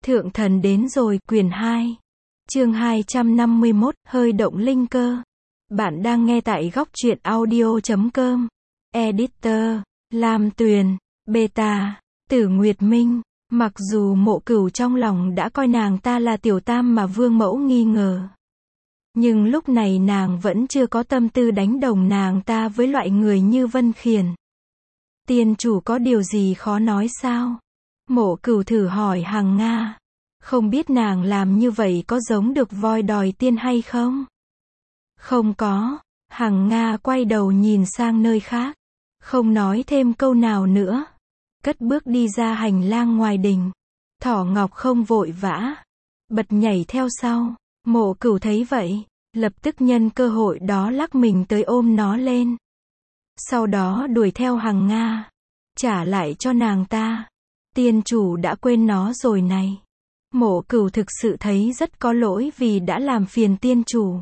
Thượng thần đến rồi, quyển 2. Chương 251, hơi động linh cơ. Bạn đang nghe tại góc truyện audio.com. Editor, Lam Tuyền, Beta, Tử Nguyệt Minh. Mặc dù Mộ Cửu trong lòng đã coi nàng ta là tiểu tam mà Vương Mẫu nghi ngờ. Nhưng lúc này nàng vẫn chưa có tâm tư đánh đồng nàng ta với loại người như Vân Khiển. Tiên chủ có điều gì khó nói sao? Mộ Cửu thử hỏi Hằng Nga. Không biết nàng làm như vậy có giống được voi đòi tiên hay không? Không có. Hằng Nga quay đầu nhìn sang nơi khác. Không nói thêm câu nào nữa. Cất bước đi ra hành lang ngoài đình. Thỏ Ngọc không vội vã. Bật nhảy theo sau. Mộ Cửu thấy vậy. Lập tức nhân cơ hội đó lắc mình tới ôm nó lên. Sau đó đuổi theo Hằng Nga. Trả lại cho nàng ta. Tiên chủ đã quên nó rồi này. Mộ Cửu thực sự thấy rất có lỗi vì đã làm phiền tiên chủ.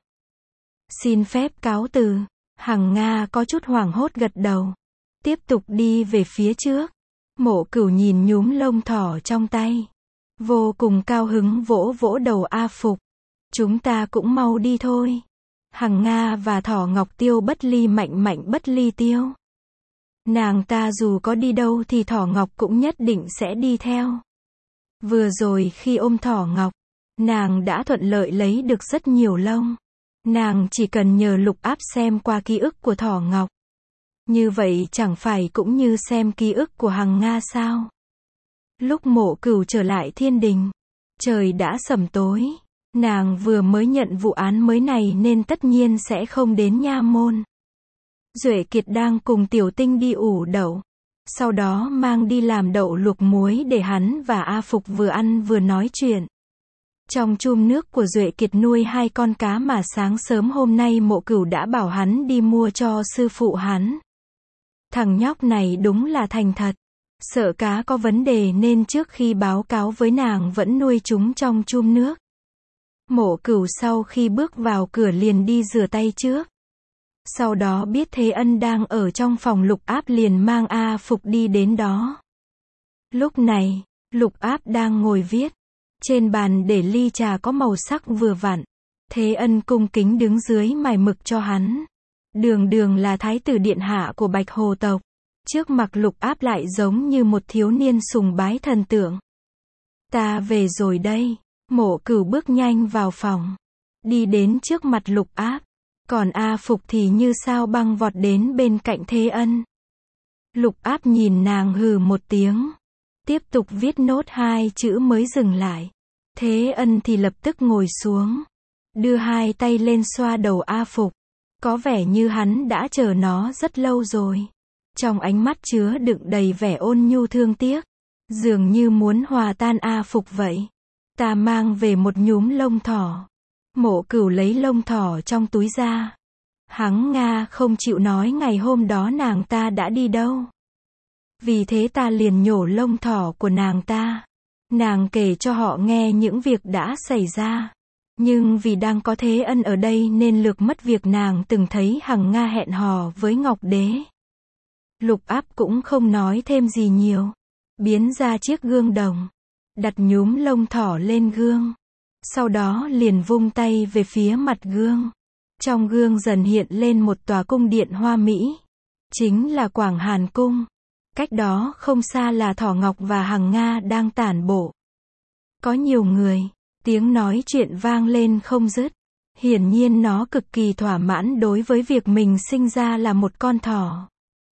Xin phép cáo từ. Hằng Nga có chút hoảng hốt gật đầu. Tiếp tục đi về phía trước. Mộ Cửu nhìn nhúm lông thỏ trong tay. Vô cùng cao hứng vỗ vỗ đầu A Phục. Chúng ta cũng mau đi thôi. Hằng Nga và Thỏ Ngọc tiêu bất ly mạnh mạnh bất ly tiêu. Nàng ta dù có đi đâu thì Thỏ Ngọc cũng nhất định sẽ đi theo. Vừa rồi khi ôm Thỏ Ngọc, nàng đã thuận lợi lấy được rất nhiều lông. Nàng chỉ cần nhờ Lục Áp xem qua ký ức của Thỏ Ngọc. Như vậy chẳng phải cũng như xem ký ức của Hằng Nga sao? Lúc Mộ Cửu trở lại thiên đình, trời đã sẩm tối. Nàng vừa mới nhận vụ án mới này nên tất nhiên sẽ không đến nha môn. Duệ Kiệt đang cùng Tiểu Tinh đi ủ đậu. Sau đó mang đi làm đậu luộc muối để hắn và A Phục vừa ăn vừa nói chuyện. Trong chum nước của Duệ Kiệt nuôi 2 con cá mà sáng sớm hôm nay Mộ Cửu đã bảo hắn đi mua cho sư phụ hắn. Thằng nhóc này đúng là thành thật. Sợ cá có vấn đề nên trước khi báo cáo với nàng vẫn nuôi chúng trong chum nước. Mộ Cửu sau khi bước vào cửa liền đi rửa tay trước. Sau đó biết Thế Ân đang ở trong phòng Lục Áp liền mang A Phục đi đến đó. Lúc này, Lục Áp đang ngồi viết. Trên bàn để ly trà có màu sắc vừa vặn. Thế Ân cung kính đứng dưới mài mực cho hắn. Đường đường là thái tử điện hạ của Bạch Hồ tộc. Trước mặt Lục Áp lại giống như một thiếu niên sùng bái thần tượng. Ta về rồi đây. Mộ Cửu bước nhanh vào phòng. Đi đến trước mặt Lục Áp. Còn A Phục thì như sao băng vọt đến bên cạnh Thế Ân. Lục Áp nhìn nàng hừ một tiếng. Tiếp tục viết nốt 2 chữ mới dừng lại. Thế Ân thì lập tức ngồi xuống. Đưa 2 tay lên xoa đầu A Phục. Có vẻ như hắn đã chờ nó rất lâu rồi. Trong ánh mắt chứa đựng đầy vẻ ôn nhu thương tiếc. Dường như muốn hòa tan A Phục vậy. Ta mang về một nhúm lông thỏ. Mộ Cửu lấy lông thỏ trong túi ra. Hằng Nga không chịu nói ngày hôm đó nàng ta đã đi đâu. Vì thế ta liền nhổ lông thỏ của nàng ta. Nàng kể cho họ nghe những việc đã xảy ra. Nhưng vì đang có Thế Ân ở đây nên lược mất việc nàng từng thấy Hằng Nga hẹn hò với Ngọc Đế. Lục Áp cũng không nói thêm gì nhiều. Biến ra chiếc gương đồng. Đặt nhúm lông thỏ lên gương. Sau đó liền vung tay về phía mặt gương. Trong gương dần hiện lên một tòa cung điện hoa mỹ. Chính là Quảng Hàn Cung. Cách đó không xa là Thỏ Ngọc và Hằng Nga đang tản bộ. Có nhiều người. Tiếng nói chuyện vang lên không dứt. Hiển nhiên nó cực kỳ thỏa mãn đối với việc mình sinh ra là một con thỏ.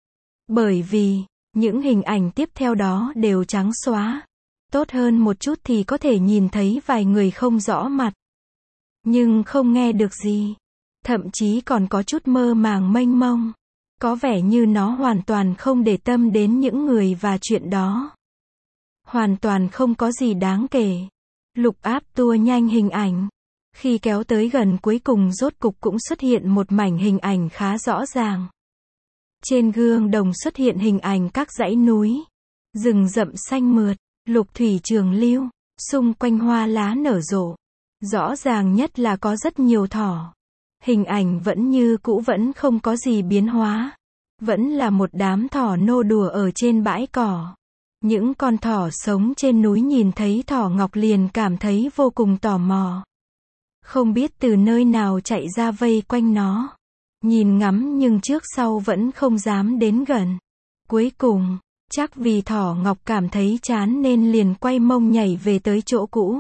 Bởi vì, những hình ảnh tiếp theo đó đều trắng xóa. Tốt hơn một chút thì có thể nhìn thấy vài người không rõ mặt. Nhưng không nghe được gì. Thậm chí còn có chút mơ màng mênh mông. Có vẻ như nó hoàn toàn không để tâm đến những người và chuyện đó. Hoàn toàn không có gì đáng kể. Lục Áp tua nhanh hình ảnh. Khi kéo tới gần cuối cùng rốt cục cũng xuất hiện một mảnh hình ảnh khá rõ ràng. Trên gương đồng xuất hiện hình ảnh các dãy núi. Rừng rậm xanh mượt. Lục thủy trường lưu. Xung quanh hoa lá nở rộ. Rõ ràng nhất là có rất nhiều thỏ. Hình ảnh vẫn như cũ vẫn không có gì biến hóa. Vẫn là một đám thỏ nô đùa ở trên bãi cỏ. Những con thỏ sống trên núi nhìn thấy thỏ ngọc liền cảm thấy vô cùng tò mò. Không biết từ nơi nào chạy ra vây quanh nó. Nhìn ngắm nhưng trước sau vẫn không dám đến gần. Cuối cùng, chắc vì thỏ ngọc cảm thấy chán nên liền quay mông nhảy về tới chỗ cũ.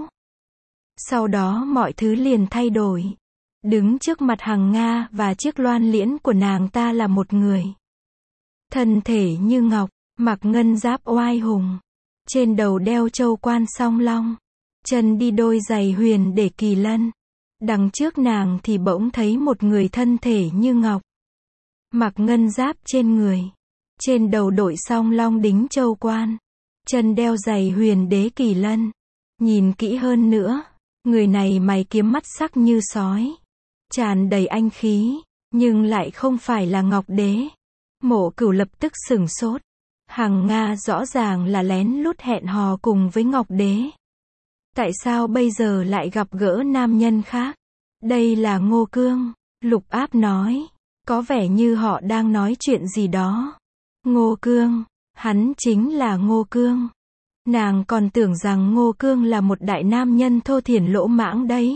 Sau đó mọi thứ liền thay đổi. Đứng trước mặt Hằng Nga và chiếc loan liễn của nàng ta là một người. Thân thể như ngọc, mặc ngân giáp oai hùng. Trên đầu đeo châu quan song long. Chân đi đôi giày huyền để kỳ lân. Đằng trước nàng thì bỗng thấy một người thân thể như ngọc. Mặc ngân giáp trên người. Trên đầu đội song long đính châu quan. Chân đeo giày huyền đế kỳ lân. Nhìn kỹ hơn nữa, người này mày kiếm mắt sắc như sói. Tràn đầy anh khí, nhưng lại không phải là Ngọc Đế. Mộ Cửu lập tức sửng sốt. Hằng Nga rõ ràng là lén lút hẹn hò cùng với Ngọc Đế. Tại sao bây giờ lại gặp gỡ nam nhân khác? Đây là Ngô Cương, Lục Áp nói. Có vẻ như họ đang nói chuyện gì đó. Ngô Cương, hắn chính là Ngô Cương. Nàng còn tưởng rằng Ngô Cương là một đại nam nhân thô thiển lỗ mãng đấy.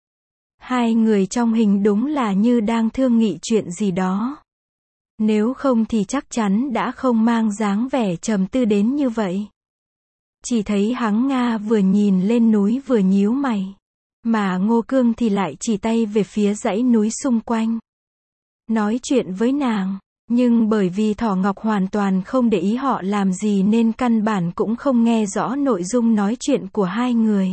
Hai người trong hình đúng là như đang thương nghị chuyện gì đó. Nếu không thì chắc chắn đã không mang dáng vẻ trầm tư đến như vậy. Chỉ thấy Hằng Nga vừa nhìn lên núi vừa nhíu mày. Mà Ngô Cương thì lại chỉ tay về phía dãy núi xung quanh. Nói chuyện với nàng. Nhưng bởi vì Thỏ Ngọc hoàn toàn không để ý họ làm gì nên căn bản cũng không nghe rõ nội dung nói chuyện của hai người.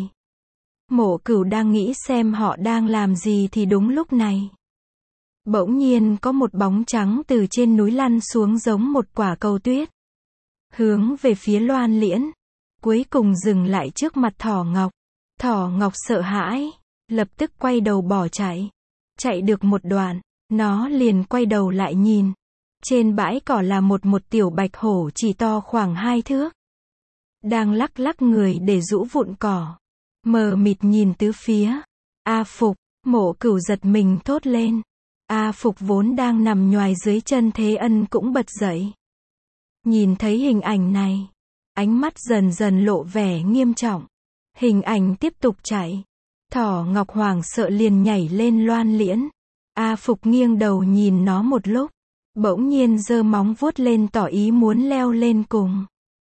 Mộ Cửu đang nghĩ xem họ đang làm gì thì đúng lúc này. Bỗng nhiên có một bóng trắng từ trên núi lăn xuống giống một quả cầu tuyết. Hướng về phía loan liễn. Cuối cùng dừng lại trước mặt Thỏ Ngọc. Thỏ Ngọc sợ hãi. Lập tức quay đầu bỏ chạy. Chạy được một đoạn, nó liền quay đầu lại nhìn. Trên bãi cỏ là một tiểu bạch hổ chỉ to khoảng 2 thước. Đang lắc lắc người để rũ vụn cỏ. Mờ mịt nhìn tứ phía. A Phục, Mộ Cửu giật mình thốt lên. A Phục vốn đang nằm nhoài dưới chân Thế Ân cũng bật dậy. Nhìn thấy hình ảnh này, ánh mắt dần dần lộ vẻ nghiêm trọng. Hình ảnh tiếp tục chạy. Thỏ Ngọc Hoàng sợ liền nhảy lên loan liễn. A Phục nghiêng đầu nhìn nó một lúc. Bỗng nhiên giơ móng vuốt lên tỏ ý muốn leo lên cùng.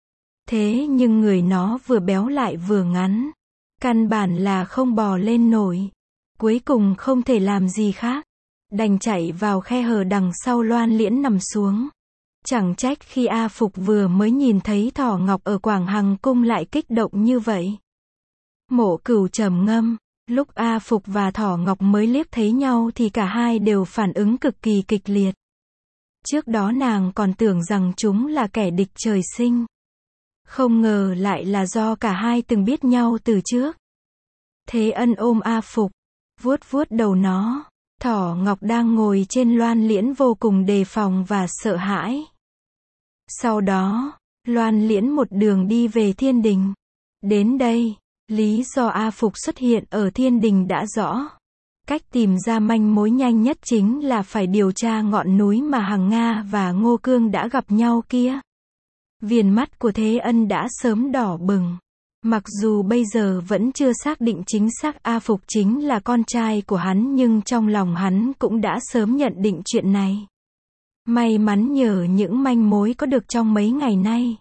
Thế nhưng người nó vừa béo lại vừa ngắn. Căn bản là không bò lên nổi. Cuối cùng không thể làm gì khác. Đành chạy vào khe hở đằng sau loan liễn nằm xuống. Chẳng trách khi A Phục vừa mới nhìn thấy Thỏ Ngọc ở Quảng Hằng Cung lại kích động như vậy. Mộ Cửu trầm ngâm. Lúc A Phục và Thỏ Ngọc mới liếc thấy nhau thì cả hai đều phản ứng cực kỳ kịch liệt. Trước đó nàng còn tưởng rằng chúng là kẻ địch trời sinh. Không ngờ lại là do cả hai từng biết nhau từ trước. Thế Ân ôm A Phục, vuốt vuốt đầu nó. Thỏ Ngọc đang ngồi trên loan liễn vô cùng đề phòng và sợ hãi. Sau đó, loan liễn một đường đi về thiên đình. Đến đây, lý do A Phục xuất hiện ở thiên đình đã rõ. Cách tìm ra manh mối nhanh nhất chính là phải điều tra ngọn núi mà Hằng Nga và Ngô Cương đã gặp nhau kia. Viền mắt của Thế Ân đã sớm đỏ bừng. Mặc dù bây giờ vẫn chưa xác định chính xác A Phục chính là con trai của hắn nhưng trong lòng hắn cũng đã sớm nhận định chuyện này. May mắn nhờ những manh mối có được trong mấy ngày nay.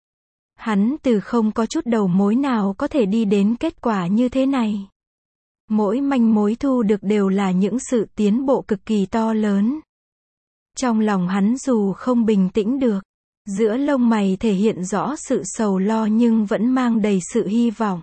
Hắn từ không có chút đầu mối nào có thể đi đến kết quả như thế này. Mỗi manh mối thu được đều là những sự tiến bộ cực kỳ to lớn. Trong lòng hắn dù không bình tĩnh được, giữa lông mày thể hiện rõ sự sầu lo nhưng vẫn mang đầy sự hy vọng.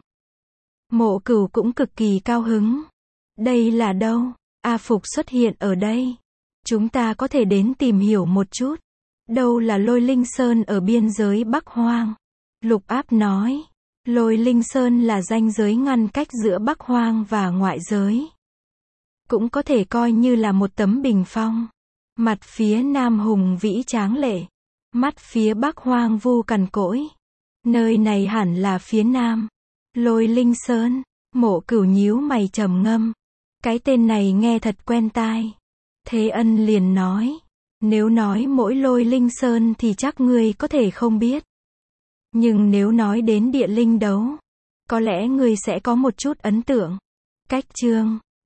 Mộ Cửu cũng cực kỳ cao hứng. Đây là đâu? A Phục xuất hiện ở đây. Chúng ta có thể đến tìm hiểu một chút. Đâu là Lôi Linh Sơn ở biên giới Bắc Hoang? Lục Áp nói. Lôi Linh Sơn là ranh giới ngăn cách giữa Bắc Hoang và ngoại giới. Cũng có thể coi như là một tấm bình phong. Mặt phía nam hùng vĩ tráng lệ. Mắt phía Bắc hoang vu cằn cỗi. Nơi này hẳn là phía nam. Lôi Linh Sơn. Mộ Cửu nhíu mày trầm ngâm. Cái tên này nghe thật quen tai. Thế Ân liền nói. Nếu nói mỗi Lôi Linh Sơn thì chắc ngươi có thể không biết. Nhưng nếu nói đến địa linh đấu, có lẽ ngươi sẽ có một chút ấn tượng. Cách chương